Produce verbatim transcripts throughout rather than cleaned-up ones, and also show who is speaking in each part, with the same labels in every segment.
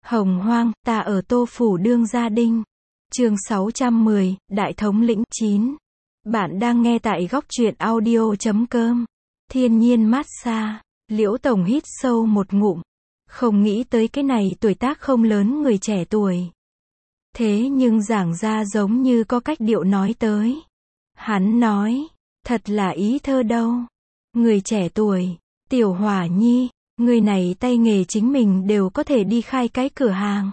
Speaker 1: Hồng hoang, ta ở Tô Phủ đương gia đinh. Chương sáu trăm mười, Đại thống lĩnh chín. Bạn đang nghe tại góc truyện audio chấm com. Thiên nhiên massage. Liễu Tổng hít sâu một ngụm. Không nghĩ tới cái này tuổi tác không lớn người trẻ tuổi. Thế nhưng giảng ra giống như có cách điệu nói tới. Hắn nói, thật là ý thơ đâu. Người trẻ tuổi, Tiểu Hỏa Nhi, người này tay nghề chính mình đều có thể đi khai cái cửa hàng.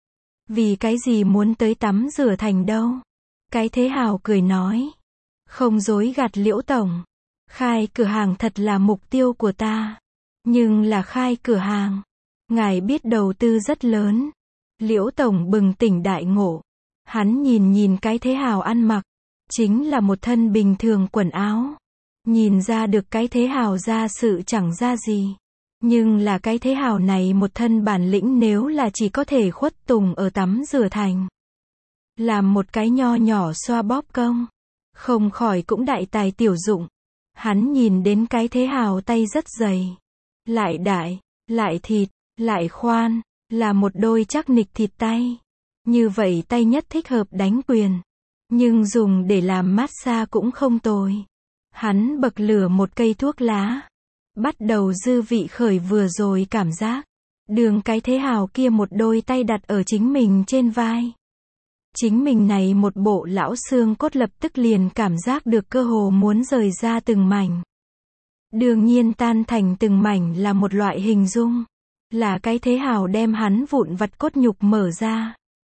Speaker 1: Vì cái gì muốn tới tắm rửa thành đâu? Cái Thế Hào cười nói. Không dối gạt Liễu Tổng. Khai cửa hàng thật là mục tiêu của ta. Nhưng là khai cửa hàng. Ngài biết đầu tư rất lớn. Liễu Tổng bừng tỉnh đại ngộ. Hắn nhìn nhìn cái Thế Hào ăn mặc. Chính là một thân bình thường quần áo. Nhìn ra được cái Thế Hào ra sự chẳng ra gì. Nhưng là cái Thế Hào này một thân bản lĩnh nếu là chỉ có thể khuất tùng ở tắm rửa thành. Làm một cái nho nhỏ xoa bóp công. Không khỏi cũng đại tài tiểu dụng. Hắn nhìn đến cái Thế Hào tay rất dày. Lại đại, lại thịt, lại khoan. Là một đôi chắc nịch thịt tay. Như vậy tay nhất thích hợp đánh quyền. Nhưng dùng để làm massage cũng không tồi. Hắn bậc lửa một cây thuốc lá. Bắt đầu dư vị khởi vừa rồi cảm giác. Đường cái Thế Hào kia một đôi tay đặt ở chính mình trên vai. Chính mình này một bộ lão xương cốt lập tức liền cảm giác được cơ hồ muốn rời ra từng mảnh. Đương nhiên tan thành từng mảnh là một loại hình dung. Là cái Thế Hào đem hắn vụn vặt cốt nhục mở ra.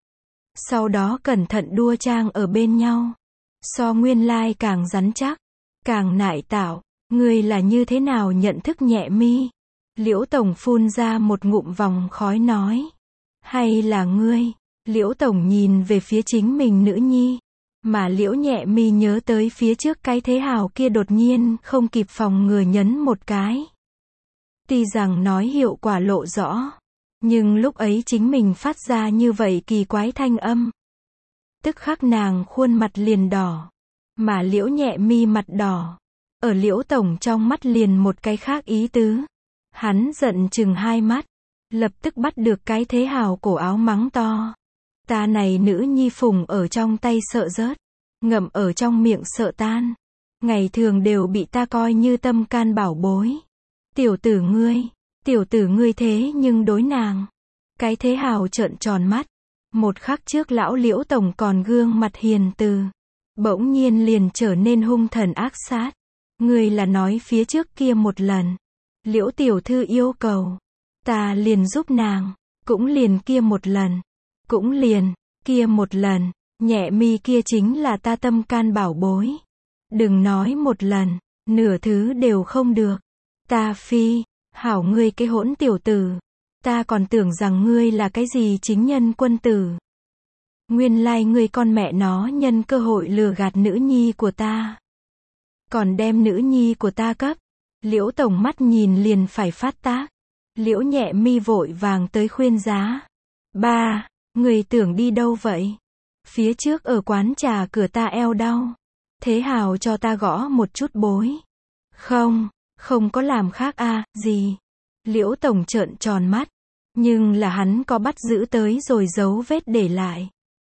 Speaker 1: Sau đó cẩn thận đua trang ở bên nhau. So nguyên lai càng rắn chắc, càng nại tạo. Ngươi là như thế nào nhận thức nhẹ mi? Liễu Tổng phun ra một ngụm vòng khói nói. Hay là ngươi? Liễu Tổng nhìn về phía chính mình nữ nhi. Mà Liễu nhẹ mi nhớ tới phía trước cái Thế Hào kia đột nhiên không kịp phòng ngừa nhấn một cái. Tuy rằng nói hiệu quả lộ rõ. Nhưng lúc ấy chính mình phát ra như vậy kỳ quái thanh âm. Tức khắc nàng khuôn mặt liền đỏ. Mà Liễu nhẹ mi mặt đỏ. Ở Liễu Tổng trong mắt liền một cái khác ý tứ. Hắn giận chừng hai mắt. Lập tức bắt được cái Thế Hào cổ áo mắng to. Ta này nữ nhi phùng ở trong tay sợ rớt. Ngậm ở trong miệng sợ tan. Ngày thường đều bị ta coi như tâm can bảo bối. Tiểu tử ngươi. Tiểu tử ngươi thế nhưng đối nàng. Cái Thế Hào trợn tròn mắt. Một khắc trước lão Liễu Tổng còn gương mặt hiền từ. Bỗng nhiên liền trở nên hung thần ác sát. Ngươi là nói phía trước kia một lần. Liễu tiểu thư yêu cầu. Ta liền giúp nàng. Cũng liền kia một lần. Cũng liền, kia một lần. Nhẹ mi kia chính là ta tâm can bảo bối. Đừng nói một lần. Nửa thứ đều không được. Ta phi. Hảo ngươi cái hỗn tiểu tử. Ta còn tưởng rằng ngươi là cái gì chính nhân quân tử. Nguyên lai ngươi con mẹ nó nhân cơ hội lừa gạt nữ nhi của ta. Còn đem nữ nhi của ta cấp. Liễu Tổng mắt nhìn liền phải phát tác. Liễu nhẹ mi vội vàng tới khuyên giá. Ba, người tưởng đi đâu vậy? Phía trước ở quán trà cửa ta eo đau. Thế Hào cho ta gõ một chút bối. Không, không có làm khác a, à, gì? Liễu Tổng trợn tròn mắt. Nhưng là hắn có bắt giữ tới rồi dấu vết để lại.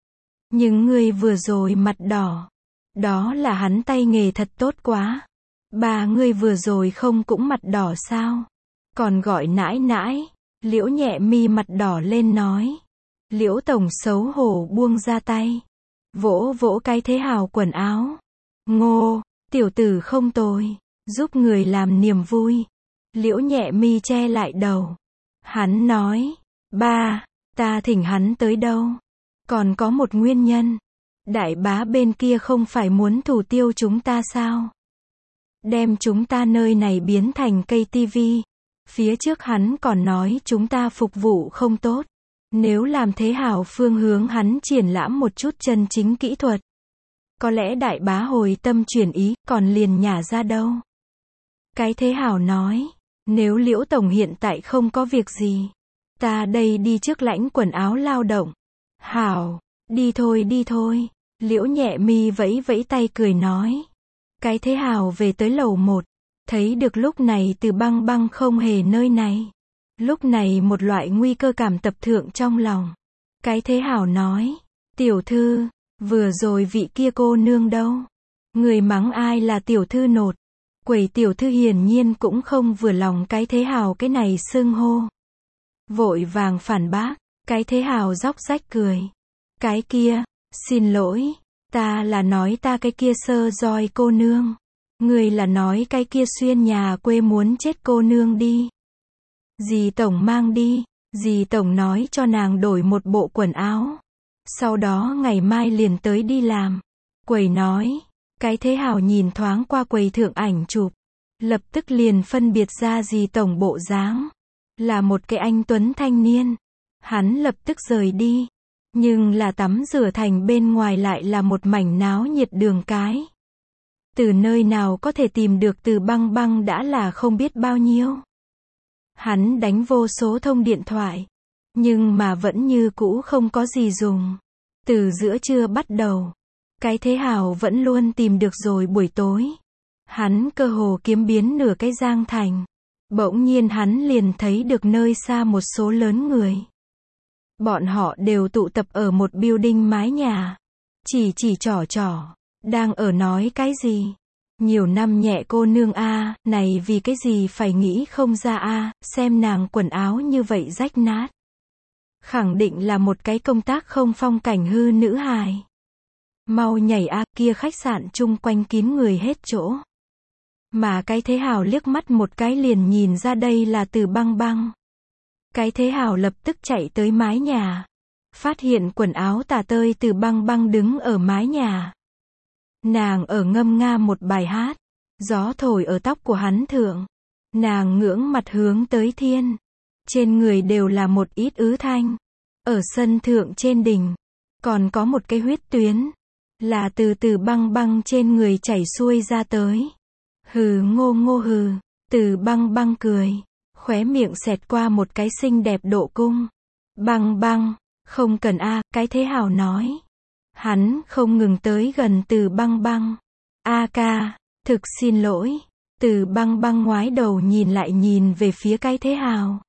Speaker 1: Nhưng ngươi vừa rồi mặt đỏ. Đó là hắn tay nghề thật tốt quá. Bà ngươi vừa rồi không cũng mặt đỏ sao? Còn gọi nãi nãi. Liễu nhẹ mi mặt đỏ lên nói. Liễu Tổng xấu hổ buông ra tay. Vỗ vỗ cái Thế Hào quần áo. Ngô, tiểu tử không tồi. Giúp người làm niềm vui. Liễu nhẹ mi che lại đầu. Hắn nói. Ba, ta thỉnh hắn tới đâu? Còn có một nguyên nhân. Đại bá bên kia không phải muốn thủ tiêu chúng ta sao? Đem chúng ta nơi này biến thành cây tivi. Phía trước hắn còn nói chúng ta phục vụ không tốt. Nếu làm Thế Hào phương hướng hắn triển lãm một chút chân chính kỹ thuật. Có lẽ đại bá hồi tâm chuyển ý, còn liền nhả ra đâu. Cái Thế Hào nói. Nếu Liễu Tổng hiện tại không có việc gì. Ta đây đi trước lãnh quần áo lao động. Hảo, đi thôi đi thôi. Liễu nhẹ mi vẫy vẫy tay cười nói. Cái Thế Hào về tới lầu một. Thấy được lúc này Từ Băng Băng không hề nơi này. Lúc này một loại nguy cơ cảm tập thượng trong lòng. Cái Thế Hào nói, tiểu thư, vừa rồi vị kia cô nương đâu? Người mắng ai là tiểu thư nột? Quầy tiểu thư hiển nhiên cũng không vừa lòng Cái Thế Hào cái này xưng hô. Vội vàng phản bác, Cái Thế Hào róc rách cười. Cái kia, xin lỗi, ta là nói ta cái kia sơ roi cô nương. Người là nói cái kia xuyên nhà quê muốn chết cô nương đi. Dì tổng mang đi, dì tổng nói cho nàng đổi một bộ quần áo. Sau đó ngày mai liền tới đi làm. Quầy nói, Cái Thế Hào nhìn thoáng qua quầy thượng ảnh chụp. Lập tức liền phân biệt ra dì tổng bộ dáng. Là một cái anh tuấn thanh niên. Hắn lập tức rời đi. Nhưng là tắm rửa thành bên ngoài lại là một mảnh náo nhiệt đường cái. Từ nơi nào có thể tìm được Từ Băng Băng đã là không biết bao nhiêu. Hắn đánh vô số thông điện thoại. Nhưng mà vẫn như cũ không có gì dùng. Từ giữa trưa bắt đầu. Cái Thế Hào vẫn luôn tìm được rồi buổi tối. Hắn cơ hồ kiếm biến nửa cái Giang Thành. Bỗng nhiên hắn liền thấy được nơi xa một số lớn người. Bọn họ đều tụ tập ở một building mái nhà. Chỉ chỉ trỏ trỏ. Đang ở nói cái gì? Nhiều năm nhẹ cô nương a, này vì cái gì phải nghĩ không ra a, xem nàng quần áo như vậy rách nát. Khẳng định là một cái công tác không phong cảnh hư nữ hài. Mau nhảy a, kia khách sạn chung quanh kín người hết chỗ. Mà Cái Thế Hào liếc mắt một cái liền nhìn ra đây là Từ Băng Băng. Cái Thế Hào lập tức chạy tới mái nhà. Phát hiện quần áo tả tơi Từ Băng Băng đứng ở mái nhà. Nàng ở ngâm nga một bài hát. Gió thổi ở tóc của hắn thượng. Nàng ngưỡng mặt hướng tới thiên. Trên người đều là một ít ứ thanh. Ở sân thượng trên đỉnh. Còn có một cái huyết tuyến. Là từ Từ Băng Băng trên người chảy xuôi ra tới. Hừ ngô ngô hừ. Từ Băng Băng cười. Khóe miệng xẹt qua một cái xinh đẹp độ cung. Băng Băng. Không cần a, Cái Thế Hào nói. Hắn không ngừng tới gần Từ Băng Băng. A ca, thực xin lỗi. Từ Băng Băng ngoái đầu nhìn lại nhìn về phía Cái Thế Hào.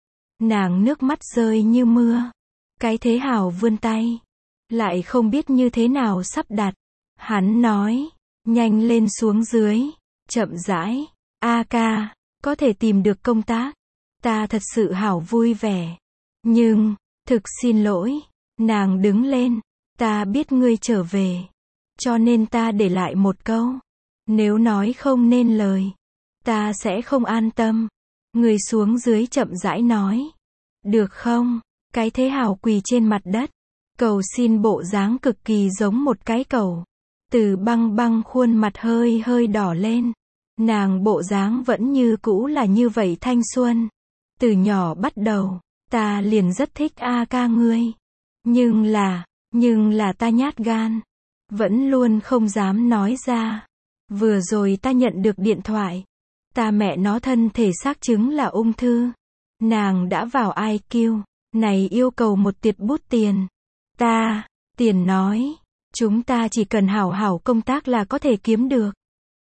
Speaker 1: Nàng nước mắt rơi như mưa. Cái Thế Hào vươn tay. Lại không biết như thế nào sắp đặt. Hắn nói, nhanh lên xuống dưới. Chậm rãi. A ca, có thể tìm được công tác. Ta thật sự hảo vui vẻ. Nhưng, thực xin lỗi. Nàng đứng lên. Ta biết ngươi trở về. Cho nên ta để lại một câu. Nếu nói không nên lời. Ta sẽ không an tâm. Ngươi xuống dưới chậm rãi nói. Được không? Cái Thế Hào quỳ trên mặt đất. Cầu xin bộ dáng cực kỳ giống một cái cầu. Từ Băng Băng khuôn mặt hơi hơi đỏ lên. Nàng bộ dáng vẫn như cũ là như vậy thanh xuân. Từ nhỏ bắt đầu. Ta liền rất thích A ca ngươi. Nhưng là. Nhưng là ta nhát gan. Vẫn luôn không dám nói ra. Vừa rồi ta nhận được điện thoại. Ta mẹ nó thân thể xác chứng là ung thư. Nàng đã vào i kiu. Này yêu cầu một tiệt bút tiền. Ta, tiền nói. Chúng ta chỉ cần hảo hảo công tác là có thể kiếm được.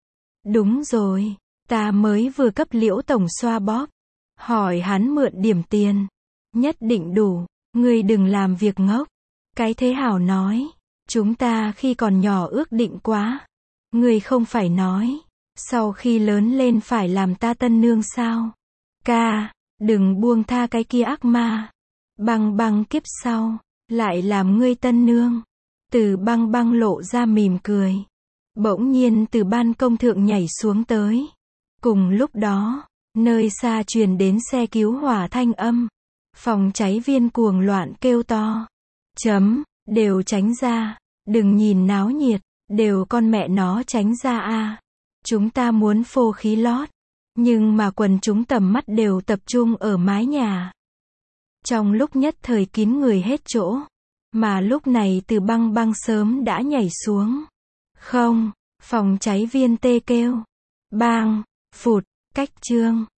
Speaker 1: Đúng rồi. Ta mới vừa cấp Liễu tổng xoa bóp. Hỏi hắn mượn điểm tiền. Nhất định đủ. Ngươi đừng làm việc ngốc. Cái Thế Hào nói. Chúng ta khi còn nhỏ ước định quá. Ngươi không phải nói. Sau khi lớn lên phải làm ta tân nương sao? Ca, đừng buông tha cái kia ác ma. Băng Băng kiếp sau. Lại làm ngươi tân nương. Từ Băng Băng lộ ra mỉm cười. Bỗng nhiên từ ban công thượng nhảy xuống tới. Cùng lúc đó, nơi xa truyền đến xe cứu hỏa thanh âm. Phòng cháy viên cuồng loạn kêu to. Chấm, đều tránh ra. Đừng nhìn náo nhiệt. Đều con mẹ nó tránh ra a. Chúng ta muốn phô khí lót. Nhưng mà quần chúng tầm mắt đều tập trung ở mái nhà. Trong lúc nhất thời kín người hết chỗ. Mà lúc này từ Băng Băng sớm đã nhảy xuống. Không, phòng cháy viên tê kêu. Bang, phụt, cách chương.